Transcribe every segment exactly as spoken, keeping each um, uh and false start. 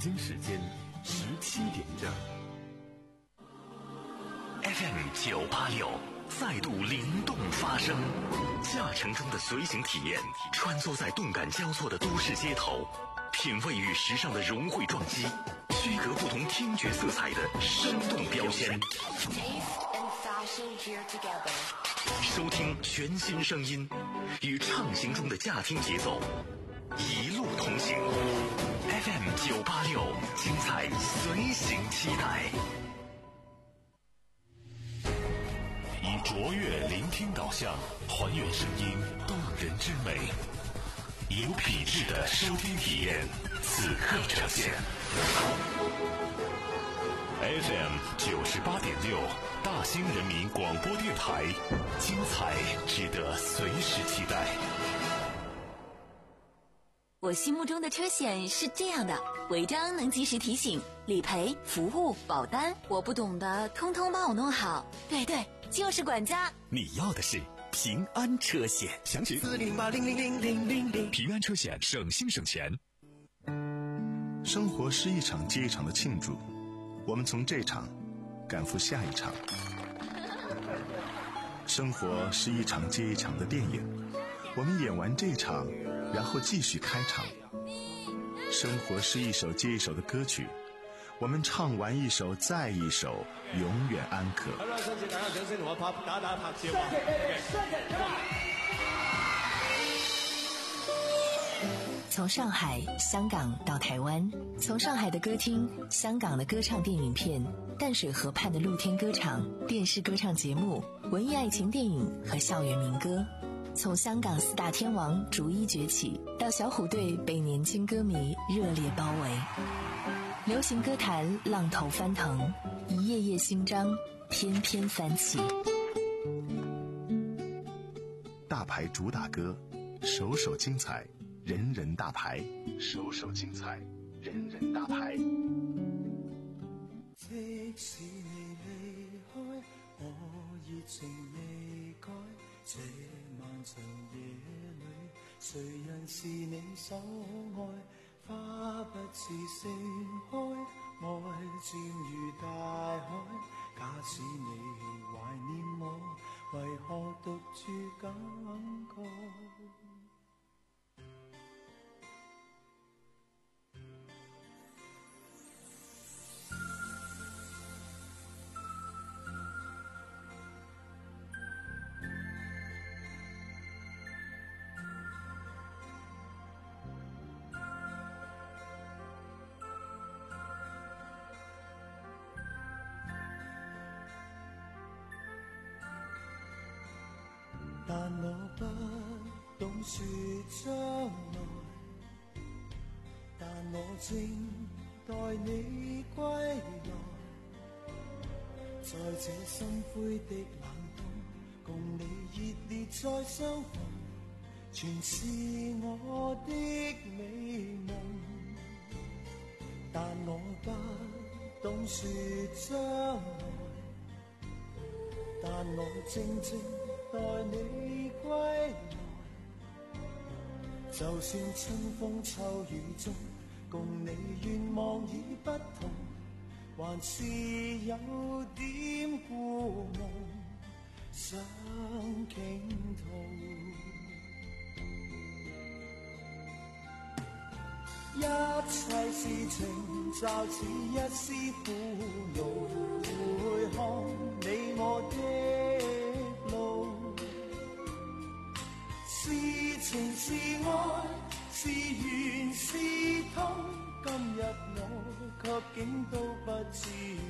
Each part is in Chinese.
京时间十七点整。 F M 九八六再度灵动发声，驾乘中的随行体验，穿梭在动感交错的都市街头，品味与时尚的融汇撞击，区隔不同听觉色彩的生动标签。收听全新声音，与畅行中的驾听节奏一路同行。F M 九八六，精彩随行期待。以卓越聆听导向，还原声音动人之美，有品质的收听体验，此刻呈现。F M 九十八点六，大兴人民广播电台，精彩值得随时期待。 我心目中的车险是这样的：违章能及时提醒，理赔、服务、保单，我不懂的通通帮我弄好。对对，就是管家。 你要的是平安车险，详情四零八零零零零零零。平安车险，省心省钱。 生活是一场接一场的庆祝，我们从这场赶赴下一场。生活是一场接一场的电影，我们演完这场，然后继续开场。生活是一首接一首的歌曲，我们唱完一首再一首，永远安可。 好啦，想請大家掌聲同我拍打打拍照啊！ 從上海、香港到台灣，從上海的歌廳、香港的歌唱電影片、淡水河畔的露天歌場、電視歌唱節目、文藝愛情電影和校園民歌，從香港四大天王逐一崛起，到小虎隊被年輕歌迷熱烈包圍，流行歌壇浪頭翻騰，一頁頁新章翩翩翻起。 大牌主打歌，首首精彩，人人大牌，首首精彩，人人大牌。 即使你離開，我熱情未改，這漫長夜裏，誰人是你所愛？花不似盛開，愛漸如大海。假使你懷念我，為何獨處感覺？但我不懂說將來，但我正待你歸來，在這心灰的冷冬，共你熱烈再相逢，全是我的美夢。但我不懂說將來，但我正正待你歸來，就算春風秋雨中，共你願望已不同，還是有點故夢想傾吐。一切事情就似一絲苦惱，回看你我的路，是情是愛，是緣是痛，今日我卻竟都不知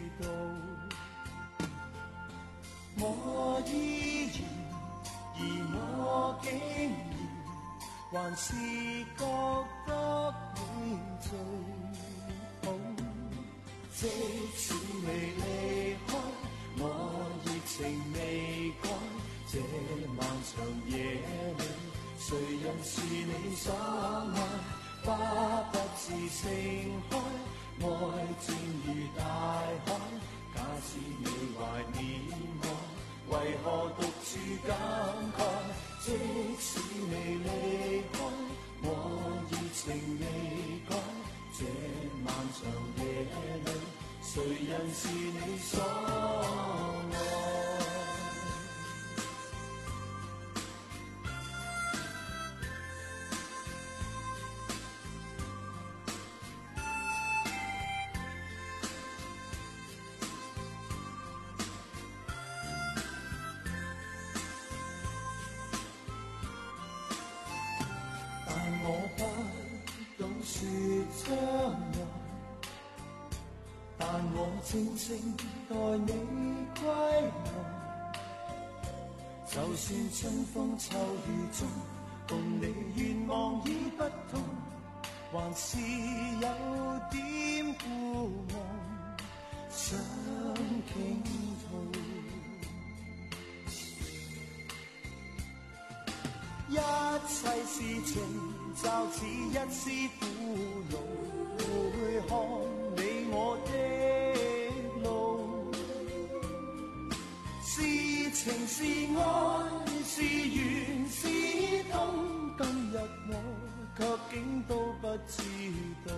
道。我依然，而我竟然還是覺得你最好。即使未離開，我熱情未改，這漫長夜裏，誰人是你所愛？花不是盛開，愛漸如大海。假使你懷念我，為何獨處感慨？即使你離開，我熱情未改， 这漫长夜里，谁人是你所爱？我不懂说将来，但我靜靜待你歸來。就算春風秋雨中，共你願望已不同，還是有點孤望，想傾吐。一切事情就似一絲苦惱，會看你我的路。是情是愛是緣是痛，今日我卻竟都不知道。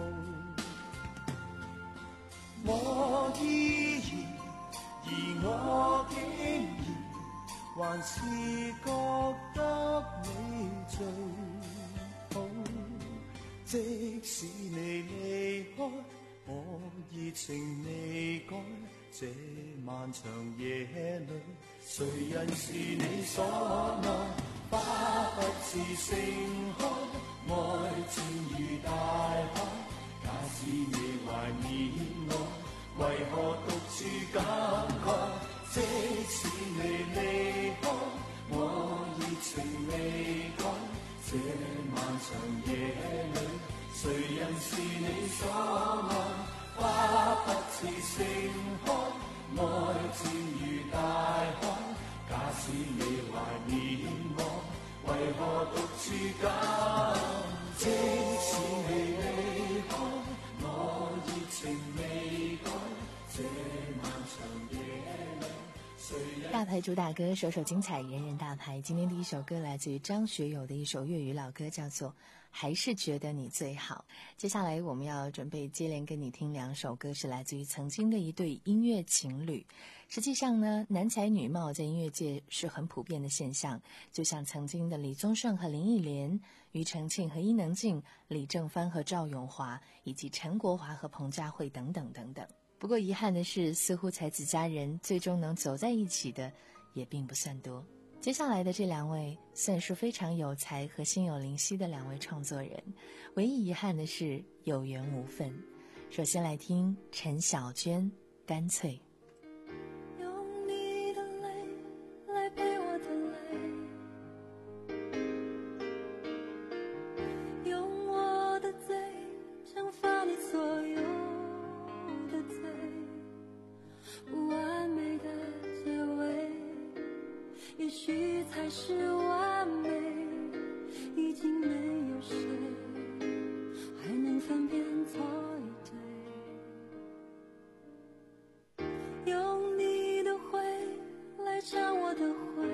我依然，而我竟然還是覺得你最好，即使你離開，我熱情未改。這漫長夜裏，誰人是你所愛？花不是盛開，愛漸如大海。假使你懷念我，為何獨處感慨？即使你離開，我熱情未改。這漫長夜裏，誰人是你所愛？花不似盛開，愛漸如大海。假使你懷念我，為何獨處感？即使你離開，我熱情未改。這漫長夜裏。 大牌主打歌首首精彩，人人大牌。今天第一首歌来自于张学友的一首粤语老歌，叫做《还是觉得你最好》。接下来我们要准备接连跟你听两首歌，是来自于曾经的一对音乐情侣。实际上呢，男才女貌在音乐界是很普遍的现象，就像曾经的李宗盛和林忆莲、庾澄庆和伊能静、李正帆和赵咏华，以及陈国华和彭佳慧等等等等。不过遗憾的是，似乎才子佳人最终能走在一起的也并不算多。接下来的这两位算是非常有才和心有灵犀的两位创作人，唯一遗憾的是有缘无分。首先来听陈小娟《干脆》。 用你的泪来陪我的泪，用我的嘴惩罚你所有的罪，不完美的结尾也许才是完美，已经没有谁还能分辨错与对。用你的灰来尝我的灰，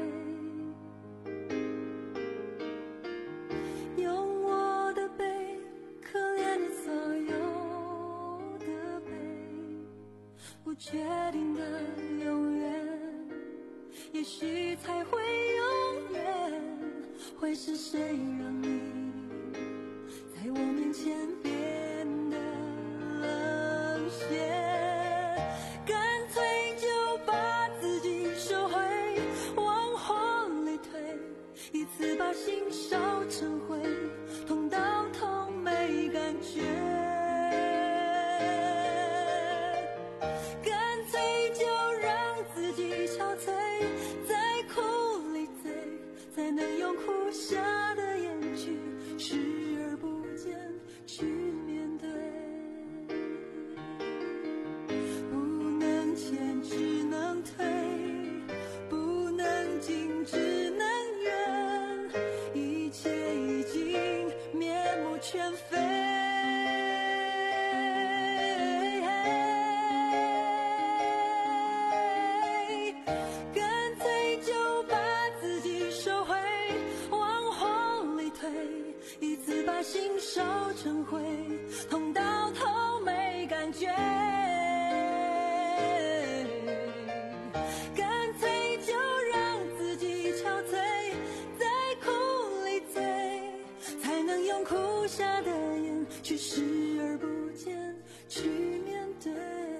用我的悲可怜你所有的悲，不确定的永远也许才会永远，会是谁让你在我面前变得冷血？干脆就把自己收回，往后累退，一次把心烧成灰，痛到痛没感觉。干脆就让自己憔悴，在苦里醉，才能用苦涩的言句决，干脆就让自己憔悴，在苦里醉，才能用哭瞎的眼去视而不见，去面对。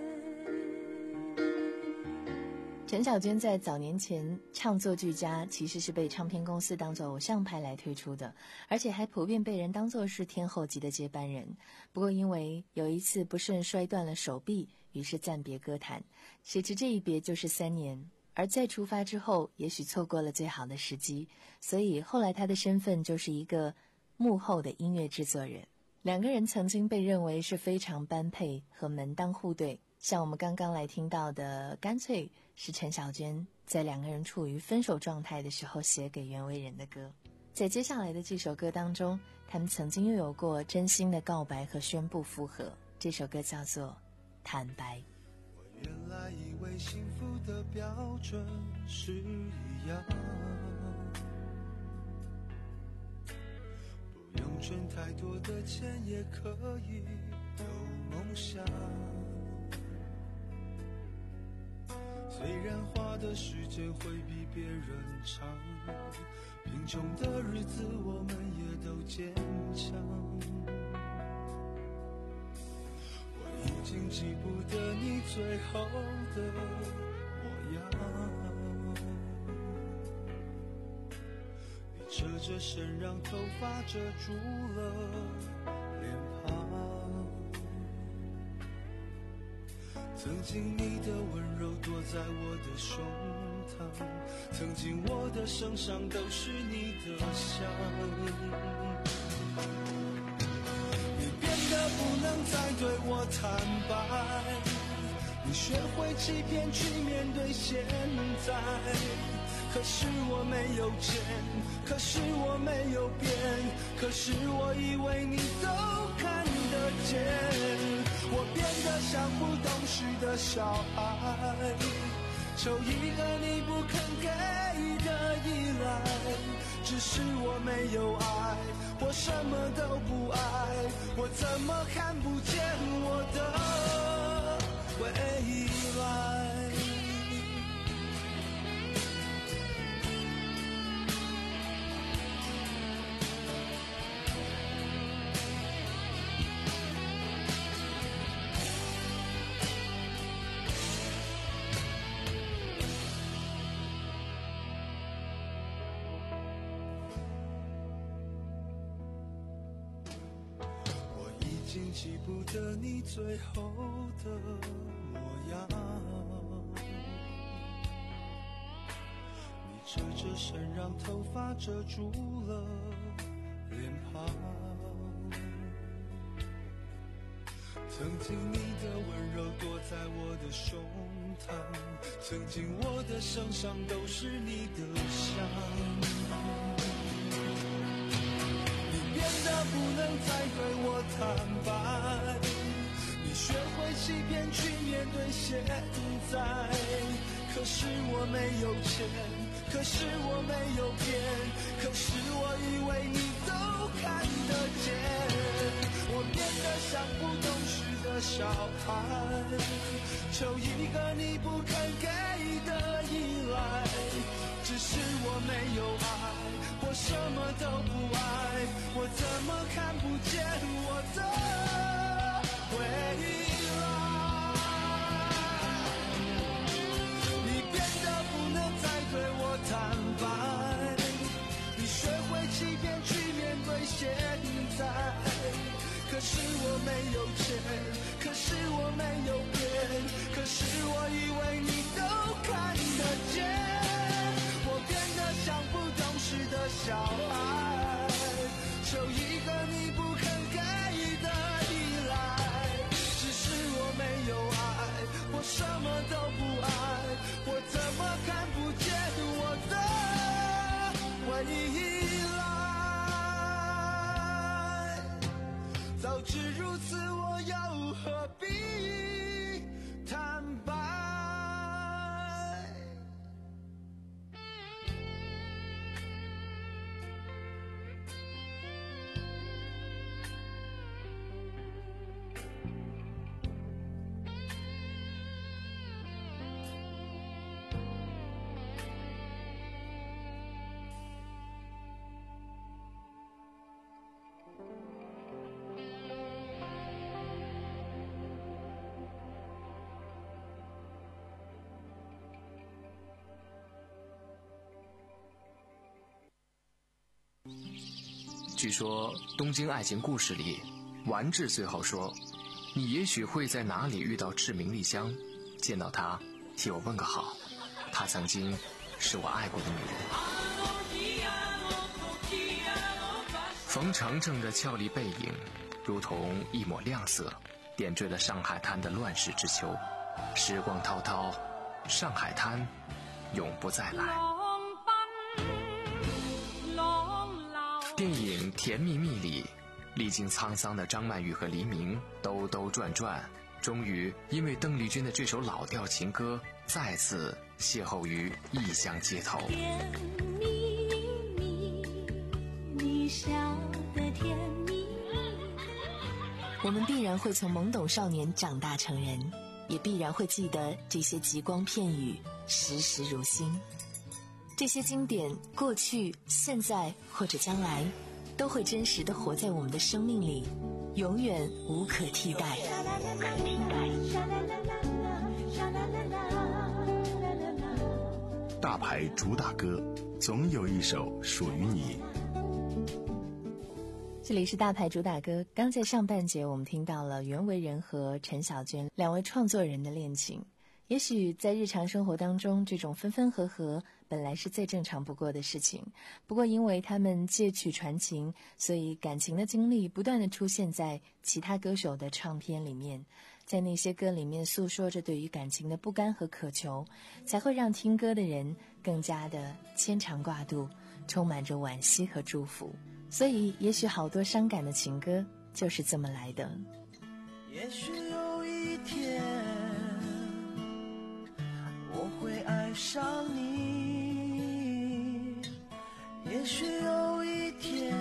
陈小娟在早年前唱作俱佳，其实是被唱片公司当作偶像派来推出的，而且还普遍被人当作是天后级的接班人。不过因为有一次不慎摔断了手臂，于是暂别歌坛，谁知这一别就是三年，而再出发之后也许错过了最好的时机，所以后来他的身份就是一个幕后的音乐制作人。两个人曾经被认为是非常般配和门当户对，像我们刚刚来听到的干脆是陈小娟在两个人处于分手状态的时候写给袁惟仁的歌。在接下来的这首歌当中，他们曾经又有过真心的告白和宣布复合，这首歌叫做坦白。 我原来以为幸福的标准是一样，不用赚太多的钱也可以有梦想，虽然花的时间会比别人长，贫穷的日子我们也都坚强，我已经记不得你最后的模样，你侧着身让头发遮住了脸庞，曾经你的温柔躲在我的胸膛，曾经我的身上都是你的香，你变得不能再对我坦白，你学会欺骗去面对现在，可是我没有钱，可是我没有变，可是我以为你都看得见，我变得像不懂事的小孩，求一个你不肯给的依赖，只是我没有爱，我什么都不爱，我怎么看不见我的未来。已经记不得你最后的模样，你侧着身让头发遮住了脸庞，曾经你的温柔躲在我的胸膛，曾经我的身上都是你的香，变得不能再对我坦白，你学会欺骗去面对现在，可是我没有钱，可是我没有变，可是我以为你都看得见，我变得像不懂事的小孩，求一个你不肯给的依赖，只是我没有爱，我什么都不爱，我怎么看不见我的未来？你变得不能再对我坦白，你学会欺骗去面对现在，可是我没有钱，可是我没有变，可是我以为你都看得见，我变得像不懂事的小孩，求一个你不肯给的依赖，只据说《东京爱情故事》里，丸治最后说，你也许会在哪里遇到赤名莉香，见到她替我问个好，她曾经是我爱过的女人。冯程程的俏丽背影如同一抹亮色，点缀了上海滩的乱世之秋。时光滔滔，上海滩永不再来。电影《甜蜜蜜》里，历经沧桑的张曼玉和黎明兜兜转转，终于因为邓丽君的这首老调情歌再次邂逅于异乡街头。 甜蜜蜜，你笑得甜蜜。 我们必然会从懵懂少年长大成人，也必然会记得这些极光片语，时时如新。这些经典，过去、现在或者将来，都会真实地活在我们的生命里，永远无可替代。 大牌主打歌，总有一首属于你。 这里是大牌主打歌。刚在上半节我们听到了袁惟仁和陈小娟两位创作人的恋情。也许在日常生活当中，这种分分合合本来是再正常不过的事情，不过因为他们借曲传情，所以感情的经历不断地出现在其他歌手的唱片里面，在那些歌里面诉说着对于感情的不甘和渴求，才会让听歌的人更加的牵肠挂肚，充满着惋惜和祝福。所以也许好多伤感的情歌就是这么来的。 也许有一天我会爱上你，也许有一天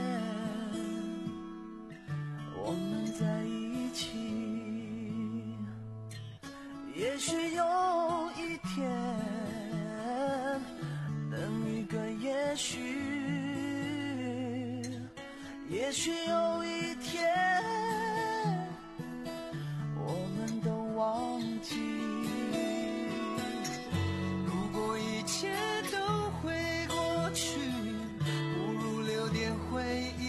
我们在一起，也许有一天，等一个也许，也许有一天我们都忘记，如果一切都会过去，不如留点回忆。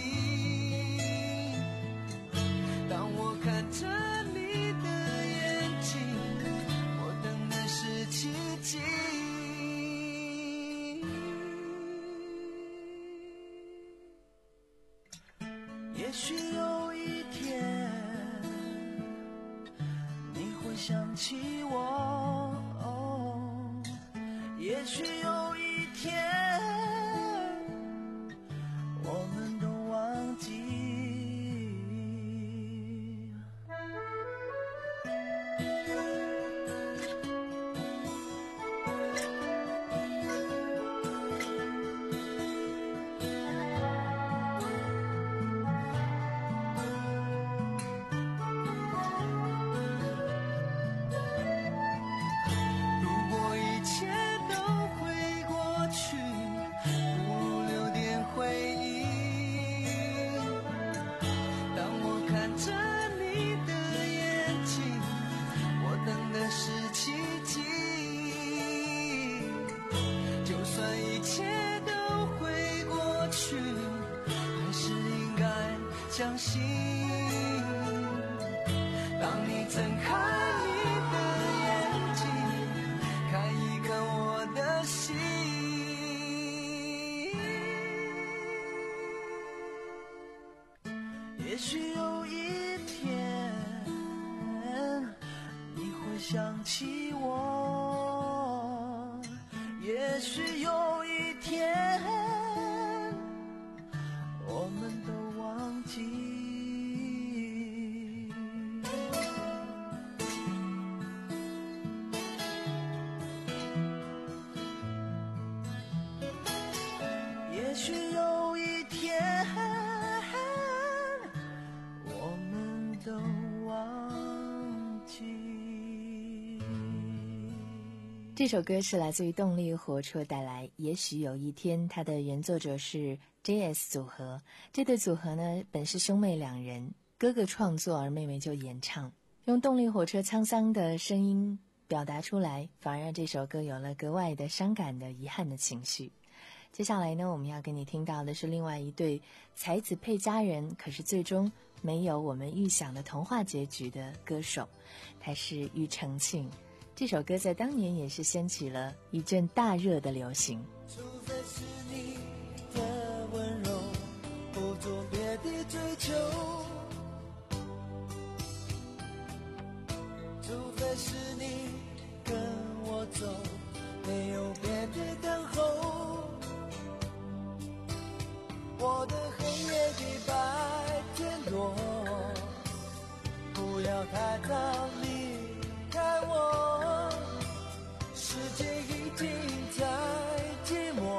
当我看着你的眼睛，我等的是奇迹。也许有一天你会想起我，哦，也许有一天我们都忘记。相信，当你睁开你的眼睛，看一看我的心。也许有一天你会想起我，也许有一天我们都忘记。也许有一天我们都忘记。 这首歌是来自于动力火车带来《也许有一天》，它的原作者是 J S 组合。这对组合呢，本是兄妹两人，哥哥创作而妹妹就演唱，用动力火车沧桑的声音表达出来，反而让这首歌有了格外的伤感的遗憾的情绪。 接下来呢，我们要跟你听到的是另外一对才子配佳人，可是最终没有我们预想的童话结局的歌手，他是庾澄庆。这首歌在当年也是掀起了一阵大热的流行。 除非是你的温柔，不做别的追求，除非是你跟我走，没有别的等候，我的黑夜比白天多，不要太早离开我，世界已经太寂寞，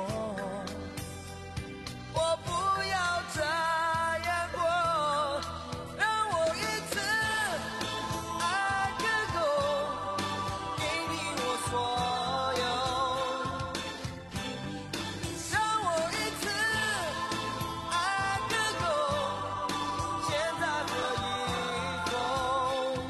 我不要这样过，让我一次爱个够，给你我所有，让我一次爱个够，现在和以后。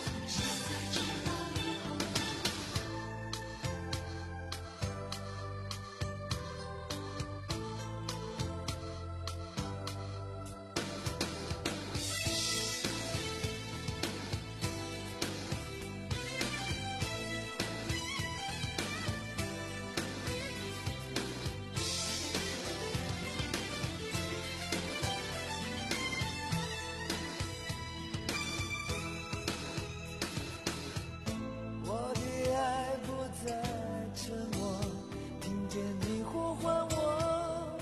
我的爱不再沉默，听见你呼唤我，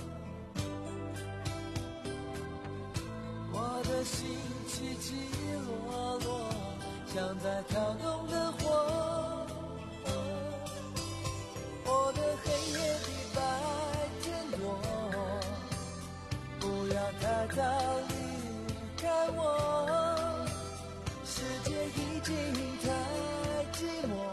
我的心起起落落，像在跳动的火，我的黑夜比白天多，不要太早离开我，世界已经太寂寞，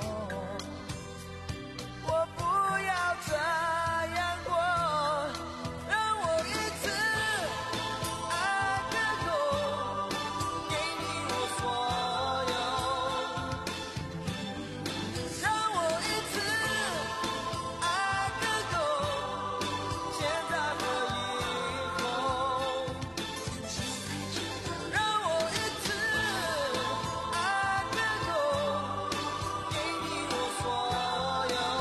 我不要这样过，让我一次爱个够，给你我所有，让我一次爱个够，现在和以后，让我一次爱个够，给你我所有，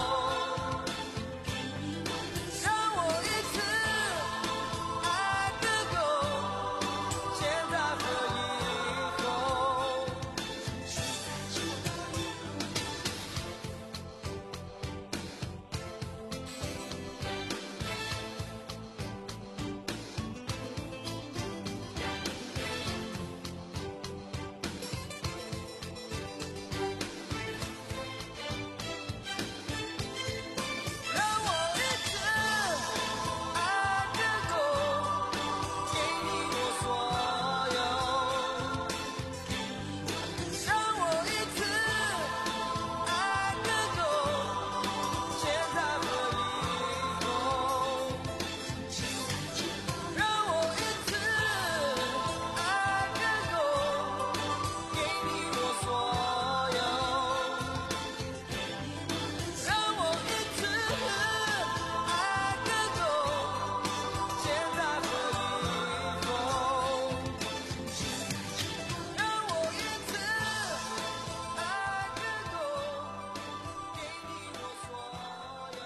让我一次爱个够，现在和以后。让我一次爱个够，给你我所有，让我一次爱个够，现在和以后，让我一次爱个够，给你我所有，让我一次爱个够，现在和以后，让我一次爱个够，给你我所有。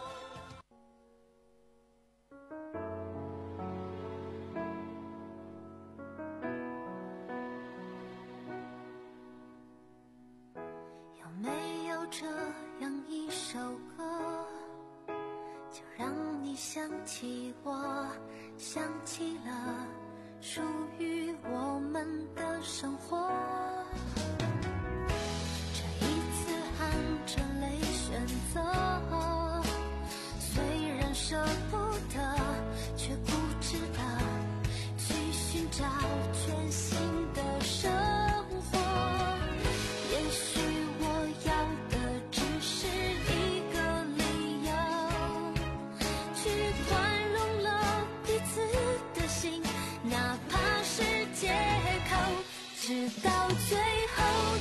有没有这样一首歌，就让你想起我，想起了属于我们的生活。这一次含着泪选择，虽然舍不得，却固执的去寻找全新的生活。也许我要的只是一个理由，去宽容了彼此的心，哪怕是借口，直到最后。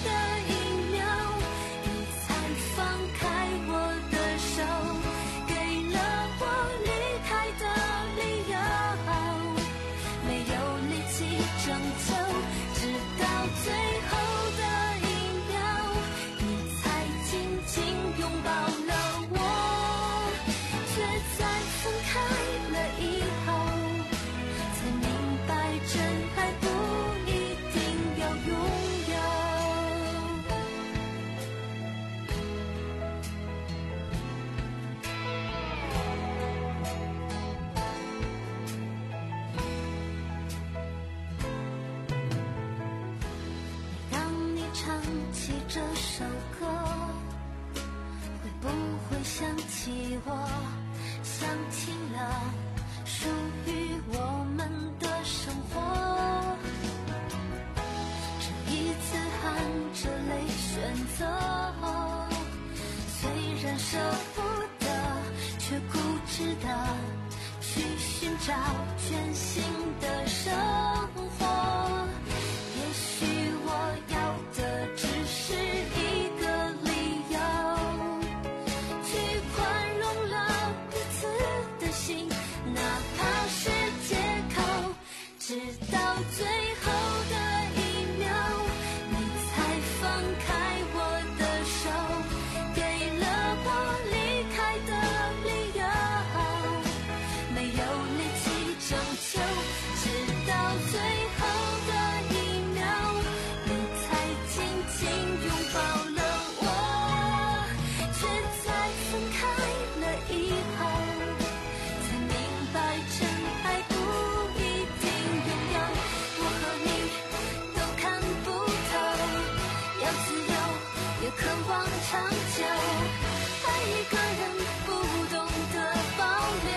然舍不得，却固执的去寻找全新的生活。也许我要的只是一个理由，去宽容了彼此的心，哪怕是借口，直到最后的一秒，你才放开我的手，给了我离开的理由，没有力气拯救，直到最后的一秒，你才紧紧拥抱了我，却在分开了以后，才明白真爱不一定拥有，我和你都看不透，要自由也渴望长久，爱一个人不懂得保留，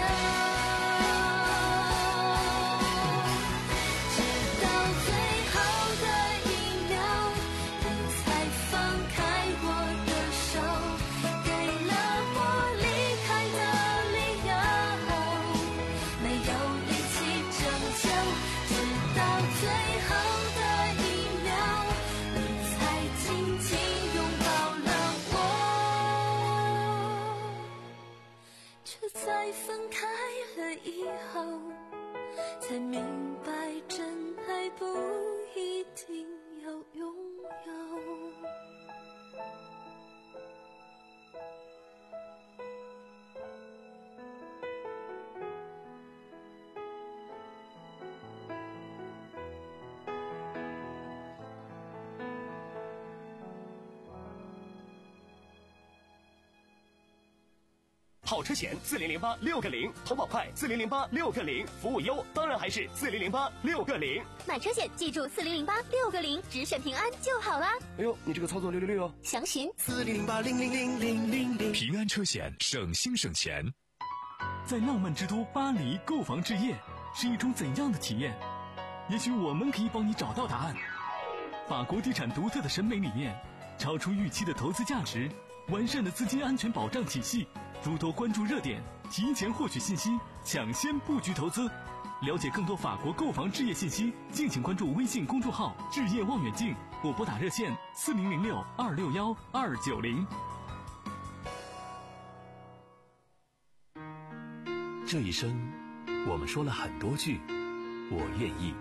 直到最后的一秒，你才放开我的手，给了我离开的理由，没有力气拯救，直到最后的一秒，你才紧紧拥抱了我，却在分开了以后，才明白真爱不一定要拥有。 好车险四零零八六个零，投保快四零零八六个零，服务优当然还是四零零八六个零。 买车险记住四零零八六个零，只选平安就好啦。 哎呦，你这个操作六六六哦！ 详询四零零八零零零零零零。 平安车险，省心省钱。 在浪漫之都巴黎购房置业是一种怎样的体验？也许我们可以帮你找到答案。法国地产独特的审美理念，超出预期的投资价值，完善的资金安全保障体系，诸多关注热点，提前获取信息，抢先布局投资。了解更多法国购房置业信息，敬请关注微信公众号“置业望远镜”或拨打热线四零零六二六幺二九零。 这一生，我们说了很多句“我愿意”。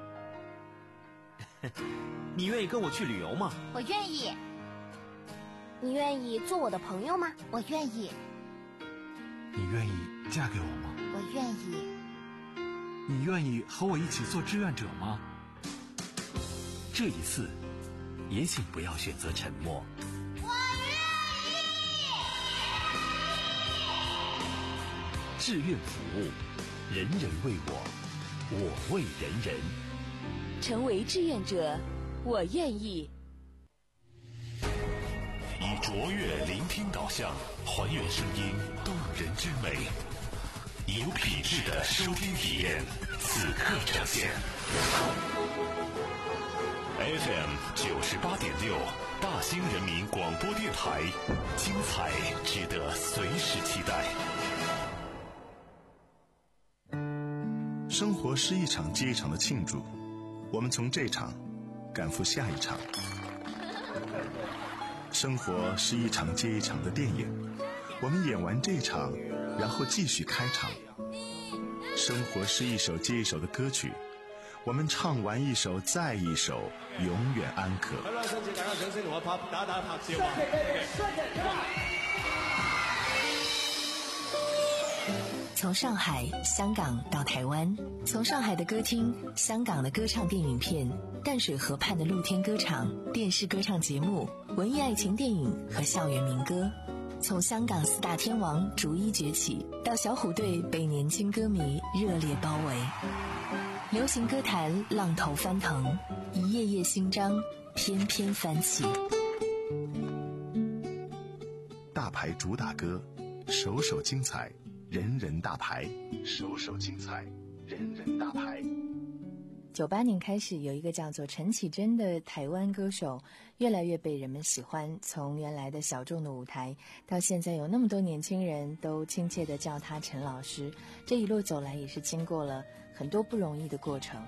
你愿意跟我去旅游吗？ 我愿意。你愿意做我的朋友吗？我愿意。 你愿意嫁给我吗？ 我愿意。 你愿意和我一起做志愿者吗？ 这一次，也请不要选择沉默。 我愿意。 志愿服务，人人为我，我为人人。 成为志愿者，我愿意。 以卓越聆听导向，还原声音动人之美，有品质的收听体验，此刻呈现。F M 九十八点六，大兴人民广播电台，精彩值得随时期待。 生活是一场接一场的庆祝，我们从这场赶赴下一场。生活是一场接一场的电影，我们演完这场，然后继续开场。生活是一首接一首的歌曲，我们唱完一首再一首，永远安可。 打打拍照啊！ 从上海、香港到台湾，从上海的歌厅、香港的歌唱电影片、淡水河畔的露天歌场、电视歌唱节目、文艺爱情电影和校园民歌，从香港四大天王逐一崛起，到小虎队被年轻歌迷热烈包围，流行歌坛浪头翻腾，一页页新章翩翩翻起。 大牌主打歌，首首精彩，人人大牌，首首精彩，人人大牌。 九八年开始，有一个叫做陈绮贞的台湾歌手越来越被人们喜欢，从原来的小众的舞台到现在有那么多年轻人都亲切地叫他陈老师，这一路走来也是经过了很多不容易的过程。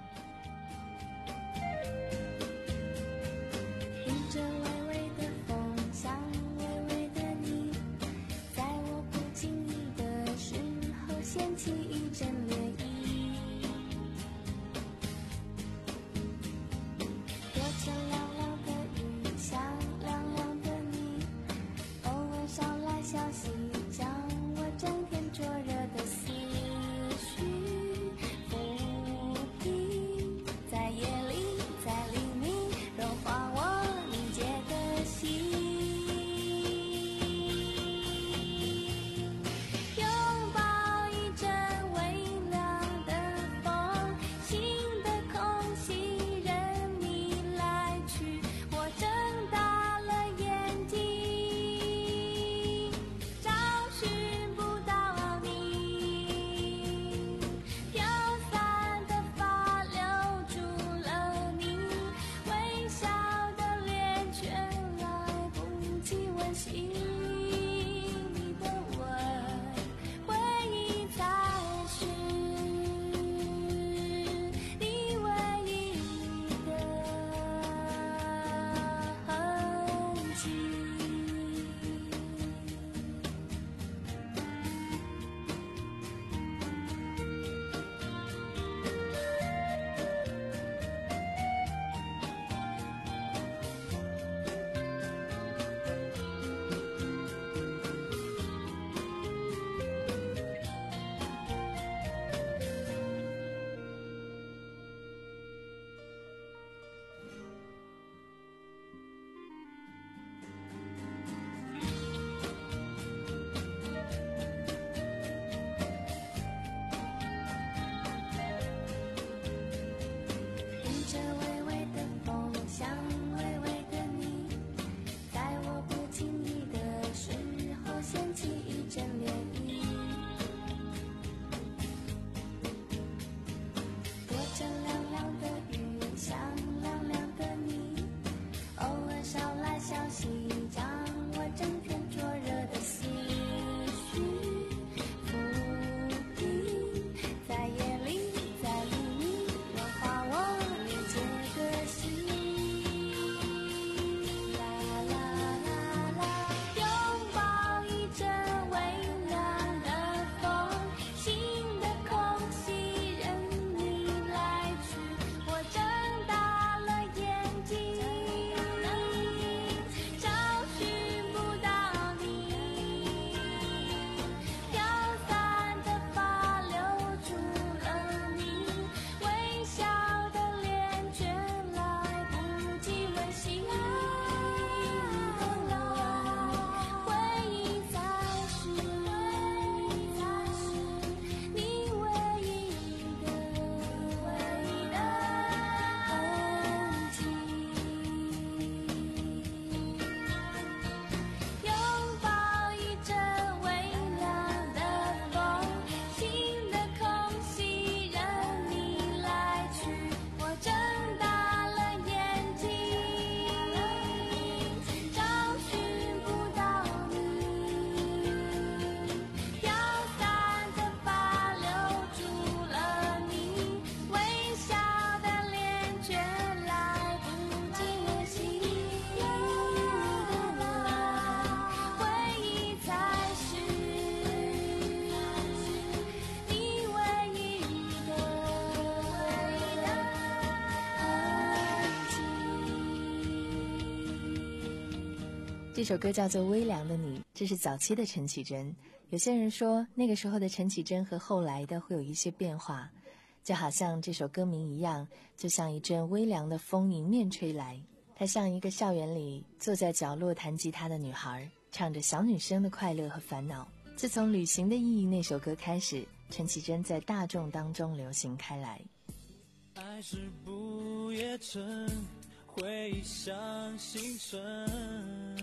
这首歌叫做《微凉的你》，这是早期的陈绮贞。有些人说，那个时候的陈绮贞和后来的会有一些变化，就好像这首歌名一样，就像一阵微凉的风迎面吹来。她像一个校园里坐在角落弹吉他的女孩，唱着小女生的快乐和烦恼。自从《旅行的意义》那首歌开始，陈绮贞在大众当中流行开来。 爱是不夜城，回忆像星辰，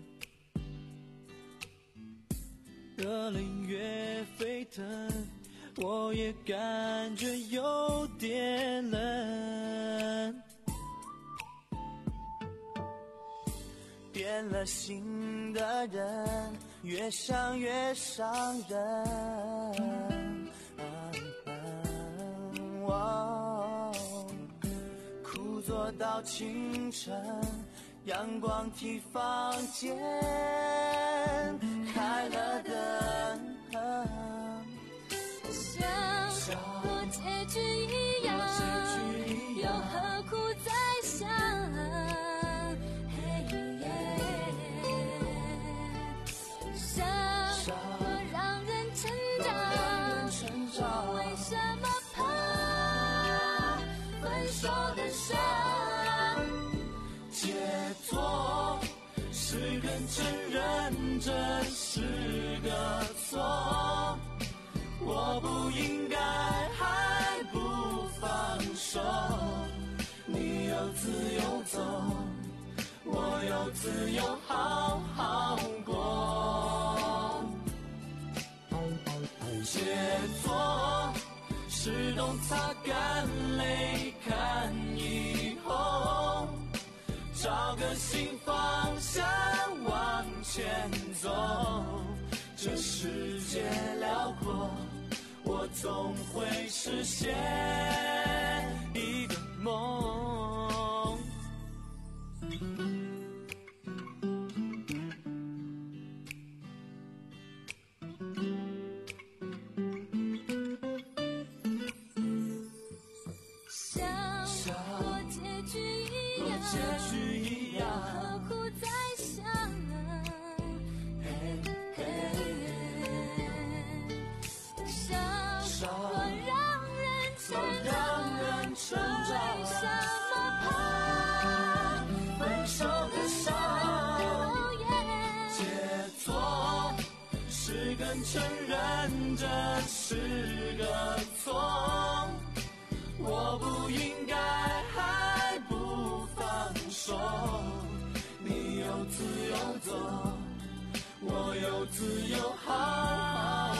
热恋越沸腾， 我也感觉有点冷。变了心的人，越想越伤人。哦，枯坐到清晨，阳光替房间开了灯， 像若结局一样，又何苦再想？想若让人成长，为什么怕分手的伤？ 解脱是更承认这是个错，我不应该还不放手。你有自由走，我有自由好好过。解脱是懂擦干泪看以后，找个新方向往前走。这世界辽阔，我总会实现一个梦。承认这是个错，我不应该还不放手。你有自由走，我有自由好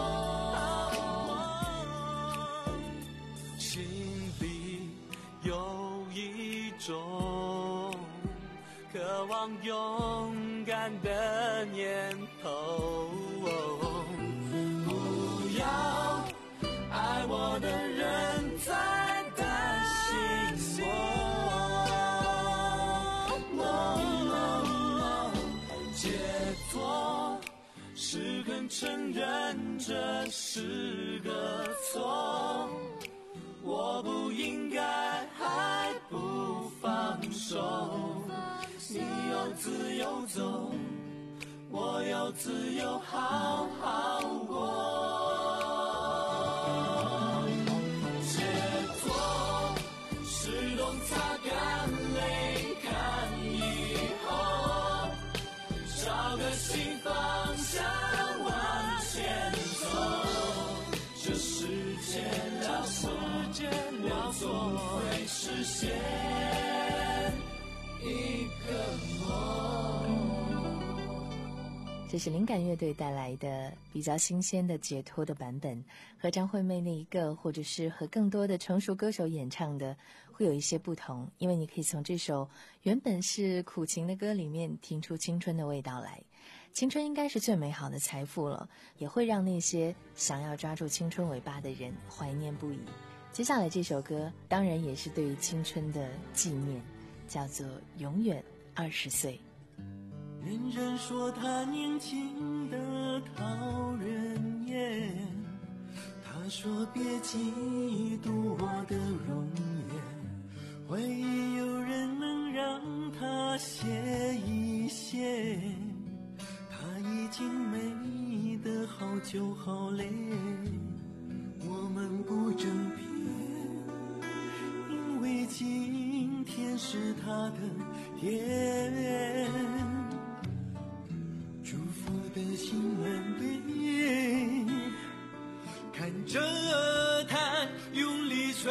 过。心里有一种渴望勇敢的念头，爱我的人在担心我，解脱是肯承认这是个错，我不应该还不放手。你有自由走，我有自由好好过。擦干泪看以后，找个新方向往前走。这世界辽阔，我总会实现一个梦。 这是灵感乐队带来的比较新鲜的解脱的版本，和张惠妹那一个或者是和更多的成熟歌手演唱的会有一些不同，因为你可以从这首原本是苦情的歌里面听出青春的味道来。青春应该是最美好的财富了，也会让那些想要抓住青春尾巴的人怀念不已。接下来这首歌当然也是对于青春的纪念，叫做永远二十岁。 人人说他年轻的讨人厌，他说别嫉妒我的容颜，怀疑有人能让他歇一歇，他已经美得好久好累，我们不争辩，因为今天是他的天，祝福的心满堆，看着他用力吹，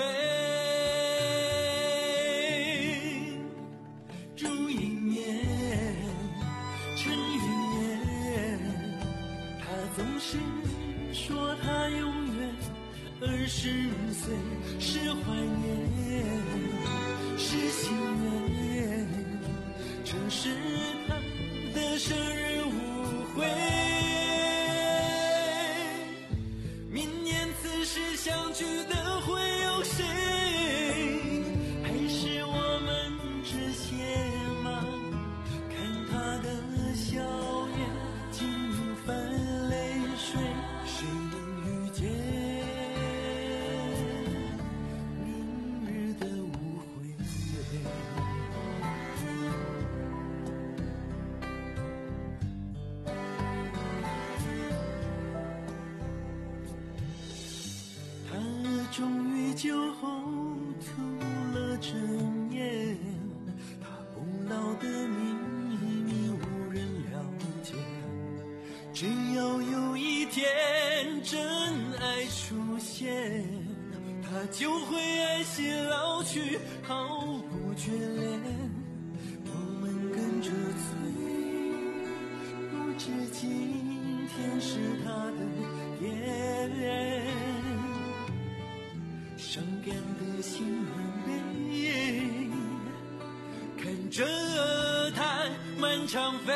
如一面成云烟，他总是说他永远二十岁是怀念，是心愿，这是他的生日舞会。明年此时相聚的会有谁？还是我们只写满看他的笑颜，尽泛泪水，谁能遇见明日的无悔？他终于酒后吐了真言，他不老的秘密无人了解。只要有一天真爱出现，他就会爱惜老去，毫不眷恋。我们跟着醉，不知今天是他的夜。伤感的心人悲，看着他满场飞。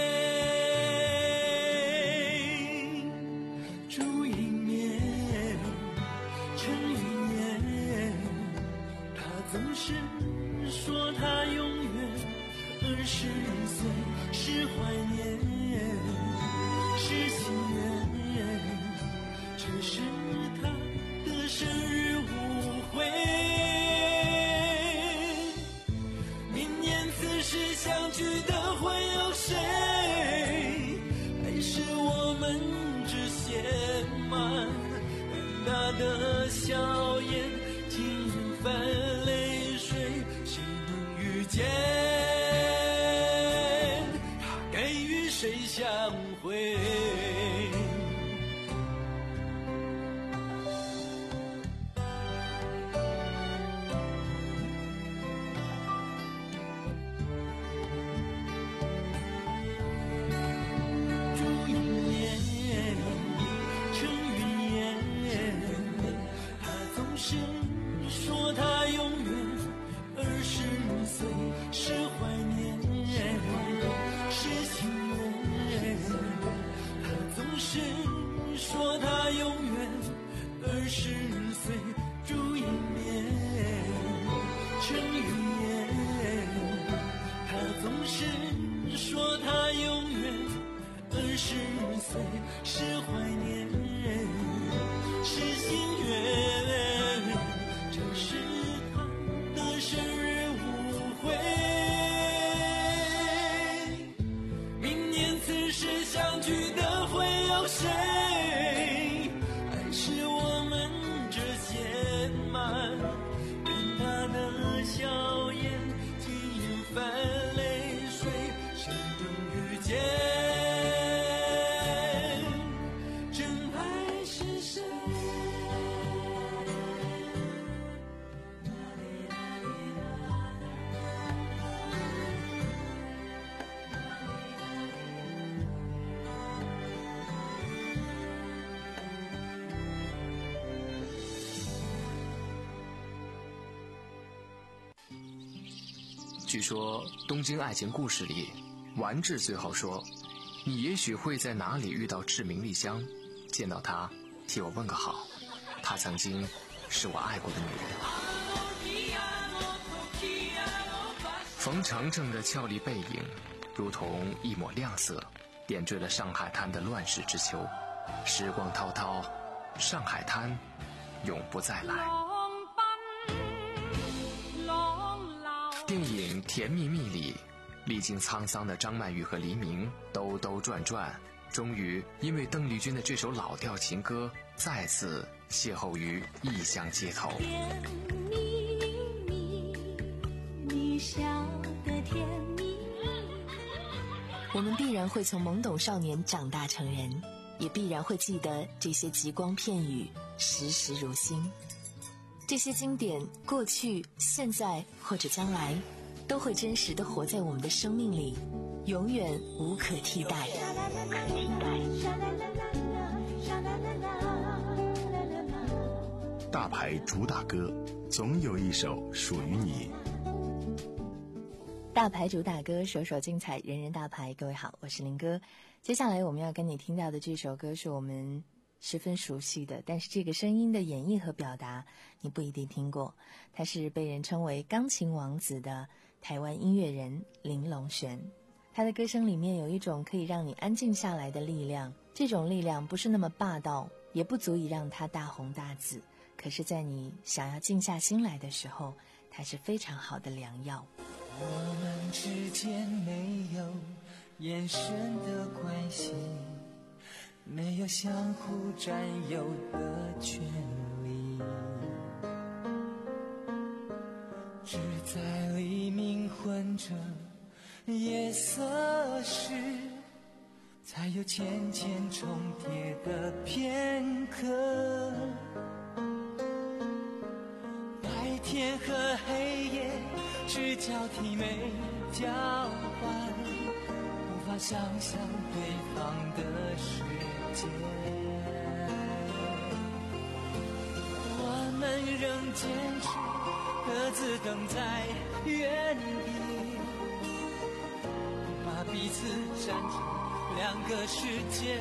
烛影面，尘云烟，他总是说他永远二十岁，是怀念，是心愿，这是他的生日舞会。明年此时相聚的会有谁？还是我们只写满他的笑颜，尽泛泪水，谁能遇见他该与谁相会？ 据说《东京爱情故事》里，丸治最后说：“你也许会在哪里遇到志明丽香，见到她，替我问个好。她曾经是我爱过的女人。”冯程程的俏丽背影，如同一抹亮色，点缀了上海滩的乱世之秋。时光滔滔，上海滩永不再来。电影《甜蜜蜜》里，历经沧桑的张曼玉和黎明兜兜转转，终于因为邓丽君的这首老调情歌，再次邂逅于异乡街头。 甜蜜蜜，你笑得甜蜜。 我们必然会从懵懂少年长大成人，也必然会记得这些极光片语，时时如新。这些经典，过去、现在或者将来，都会真实地活在我们的生命里，永远无可替代。 大牌主打歌，总有一首属于你。 大牌主打歌，首首精彩，人人大牌。各位好，我是林哥。接下来我们要跟你听到的这首歌是我们十分熟悉的，但是这个声音的演绎和表达你不一定听过。他是被人称为钢琴王子的台湾音乐人林隆璇。他的歌声里面有一种可以让你安静下来的力量，这种力量不是那么霸道，也不足以让他大红大紫，可是在你想要静下心来的时候，它是非常好的良药。 我们之间没有眼神的关系，没有相互占有的权利，只在黎明混着夜色时，才有渐渐重叠的片刻。白天和黑夜是交替没交换，无法想象对方的世界。我们仍坚持各自等在原地，把彼此站成两个世界。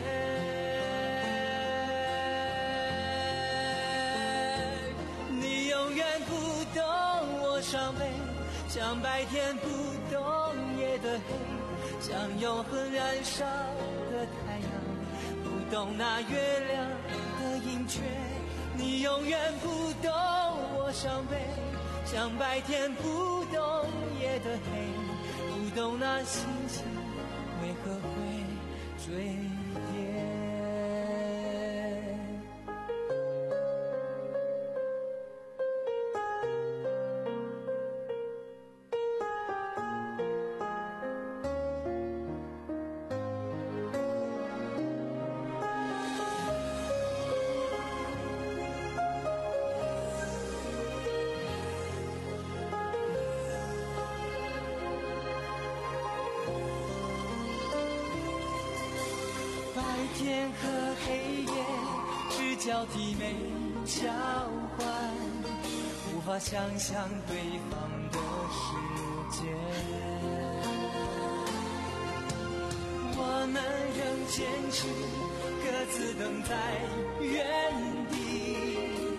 你永远不懂我伤悲，像白天不懂夜的黑，像永恒燃烧的太阳，不懂那月亮的盈缺。你永远不懂我伤悲，像白天不懂夜的黑，不懂那星星为何会坠跌。天和黑夜是交替没交换，无法想象对方的世界。我们仍坚持各自等在原地，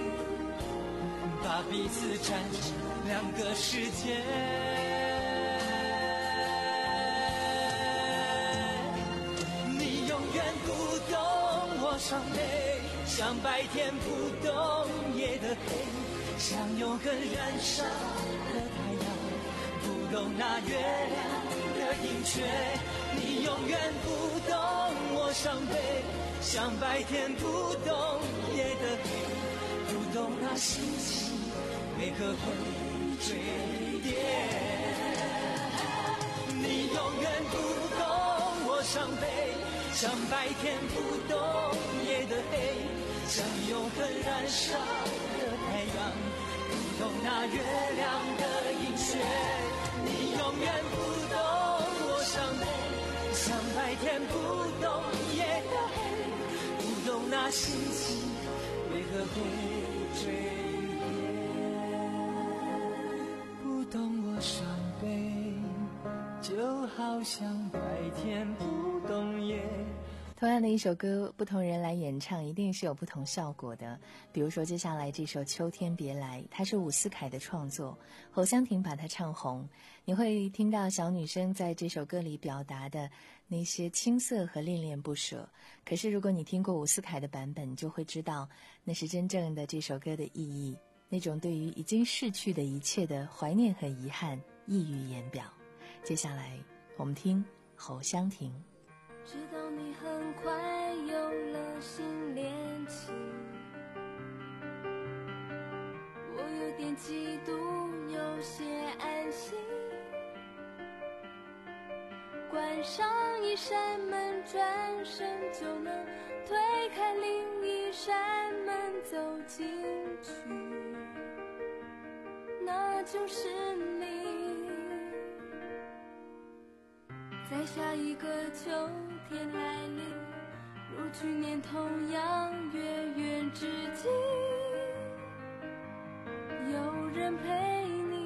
把彼此站成两个世界。伤悲，像白天不懂夜的黑，像永恒燃烧的太阳，不懂那月亮的盈缺。你永远不懂我伤悲，像白天不懂夜的黑，不懂那星星为何会坠跌。你永远不懂我伤悲，像白天不懂夜的黑，像永恒燃烧的太阳，不懂那月亮的盈缺。你永远不懂我伤悲，像白天不懂夜的黑，不懂那星星为何会坠跌。不懂我伤悲，就好像白天不懂夜。 同样的一首歌，不同人来演唱一定是有不同效果的。比如说接下来这首《秋天别来》，它是伍思凯的创作，侯湘婷把它唱红。你会听到小女生在这首歌里表达的那些青涩和恋恋不舍，可是如果你听过伍思凯的版本，就会知道那是真正的这首歌的意义，那种对于已经逝去的一切的怀念和遗憾溢于言表。接下来我们听侯湘婷。 知道你很快有了新恋情，我有点嫉妒，有些安心。关上一扇门，转身就能推开另一扇门，走进去，那就是你。在下一个秋天来临，如去年同样月圆之际， 人陪你。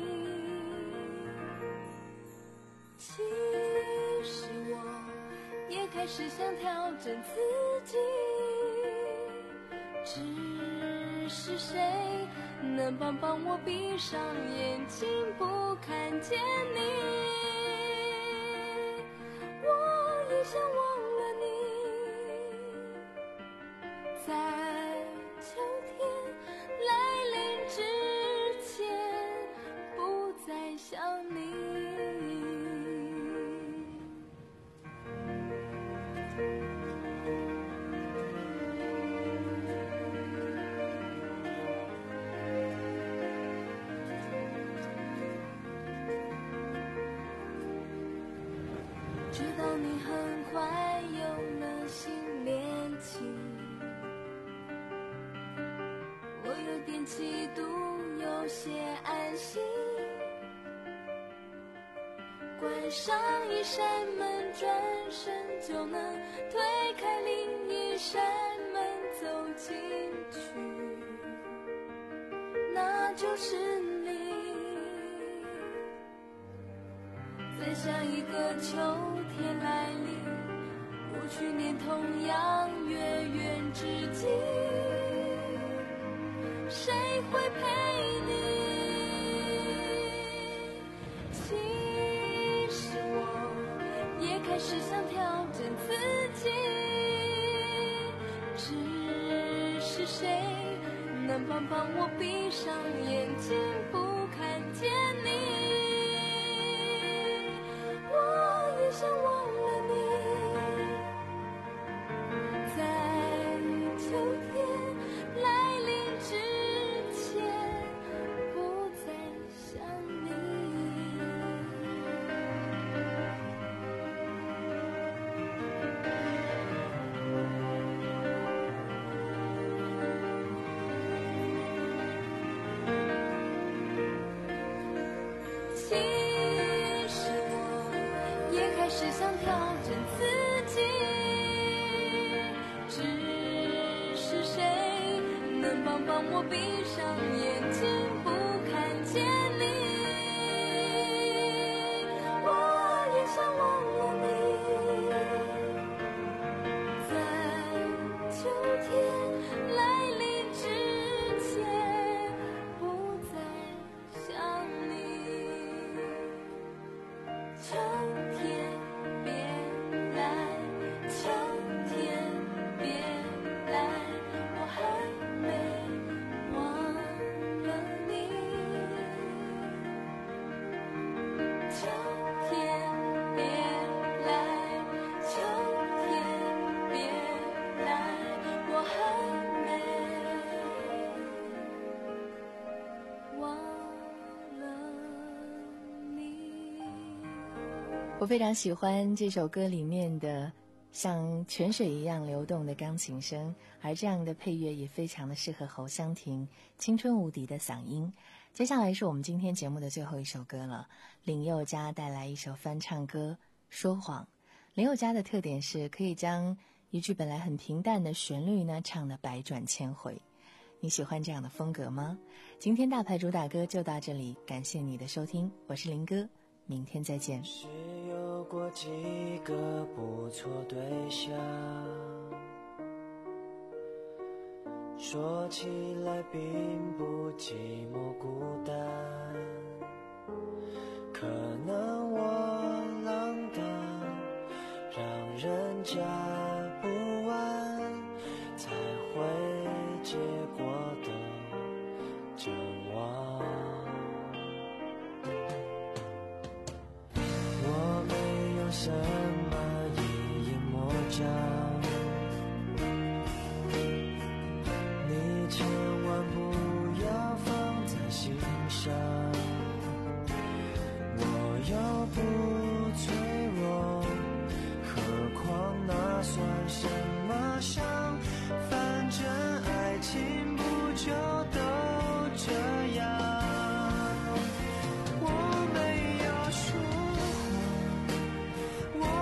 其实我也开始想调整自己，只是谁能帮帮我闭上眼睛不看见你。我也想忘了你，在秋天来临之前不再想你。知道你很快有了新恋情，我有点嫉妒，有些安心。关上一扇门，转身就能推开另一扇门，走进去，那就是你。在下一个秋天来临，如去年同样月圆之际，谁会陪你？其实我也开始想调整自己，只是谁能帮帮我闭上眼睛不看见你。我也想忘了你，在秋天来临之前不再想你。其实我也开始想调整自己，只是谁能帮帮我闭上眼睛不看见你。我也想忘了你，在秋天来临之前不再想你。秋天别来，秋天别来，我还没忘了你。秋天别来，秋天别来，我还没忘了你。 我非常喜欢这首歌里面的像泉水一样流动的钢琴声，而这样的配乐也非常的适合侯湘婷青春无敌的嗓音。接下来是我们今天节目的最后一首歌了，林宥嘉带来一首翻唱歌《说谎》。林宥嘉的特点是可以将一句本来很平淡的旋律呢唱得百转千回。你喜欢这样的风格吗？今天大牌主打歌就到这里，感谢你的收听，我是林哥，明天再见。 是有过几个不错对象，说起来并不寂寞孤单，可能我浪荡，让人家不安，才会结果的绝望。我没有什么一眼魔障，你千万不要放在心上，我又不脆弱，何况那算什么伤？反正爱情不就都这样。我没有说谎，我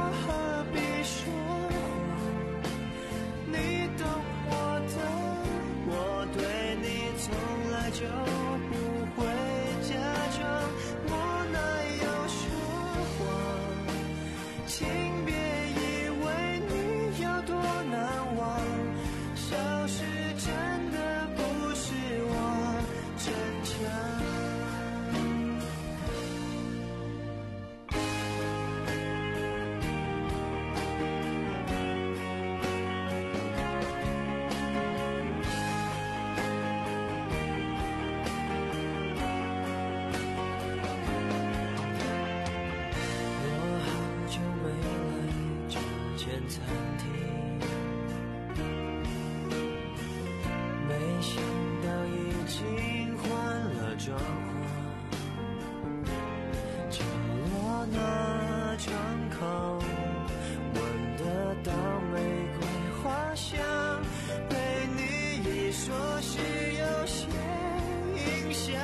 请别以为你有多难忘，消失真的不是我逞强。餐厅，没想到已经换了装潢，角落那窗口闻得到玫瑰花香，被你一说是有些影响。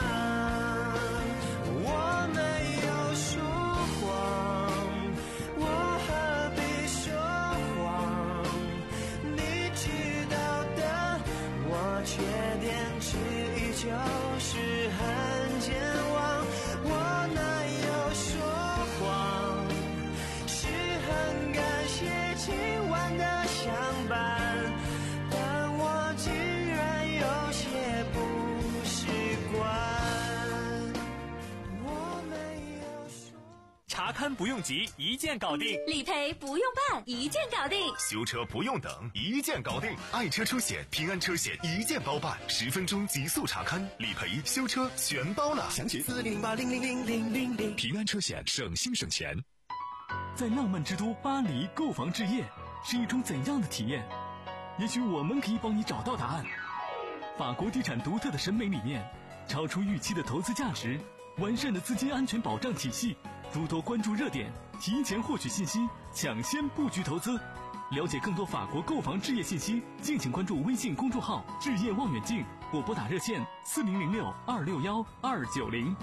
我没有说谎，我何必说谎？你知道的，我缺点之一就是很健忘。我哪有说谎？是很感谢今晚的相伴，但我竟然有些不习惯。我没有说。 查勘不用急，一键搞定； 理赔不用办，一键搞定； 修车不用等，一键搞定。爱车车险、平安车险一键包办，十分钟极速查勘、理赔、修车全包了。详情四零零八零零零零零零。平安车险，省心省钱。 在浪漫之都巴黎购房置业是一种怎样的体验？也许我们可以帮你找到答案。法国地产独特的审美理念，超出预期的投资价值，完善的资金安全保障体系，诸多关注热点，提前获取信息，抢先布局投资。了解更多法国购房置业信息，敬请关注微信公众号置业望远镜，或拨打热线四零零六二六幺二九零。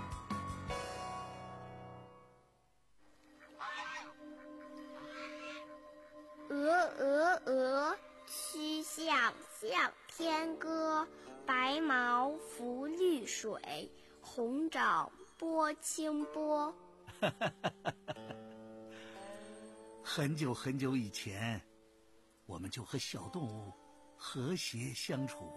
鹅鹅鹅，曲项向天歌。白毛浮绿水，红掌拨清波。 很久很久以前，我们就和小动物和谐相处。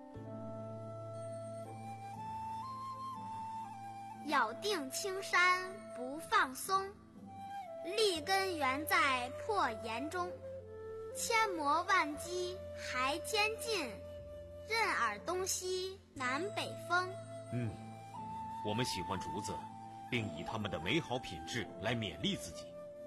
咬定青山不放松，立根原在破岩中。千磨万击还坚劲，任尔东西南北风。 嗯，我们喜欢竹子，并以它们的美好品质来勉励自己。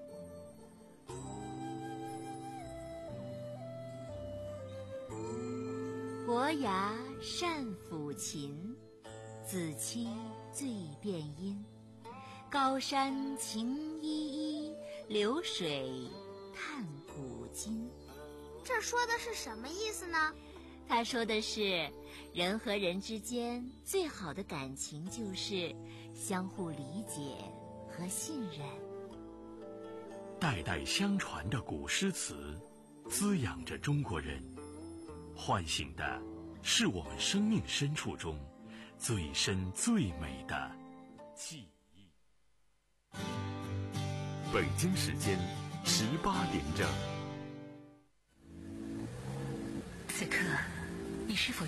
伯牙善抚琴，子期最辨音。高山晴依依，流水叹古今。 这说的是什么意思呢？ 他说的是，人和人之间最好的感情就是相互理解和信任。 代代相传的古诗词，滋养着中国人，唤醒的是我们生命深处中最深最美的记忆。 北京时间十八点整。 此刻，你是否